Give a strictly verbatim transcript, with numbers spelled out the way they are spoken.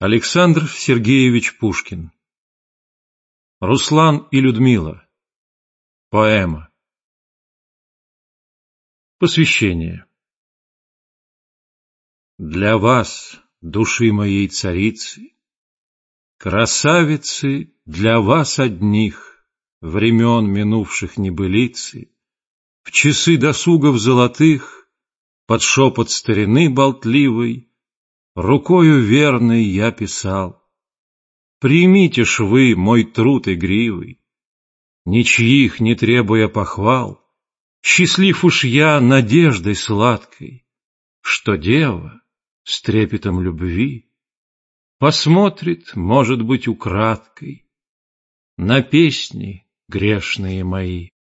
Александр Сергеевич Пушкин. Руслан и Людмила. Поэма. Посвящение. Для вас, души моей царицы, красавицы, для вас одних, времен минувших небылицы, в часы досугов золотых, под шепот старины болтливой, рукою верной я писал. Примите ж вы мой труд игривый, ничьих не требуя похвал, счастлив уж я надеждой сладкой, что дева с трепетом любви посмотрит, может быть, украдкой на песни грешные мои.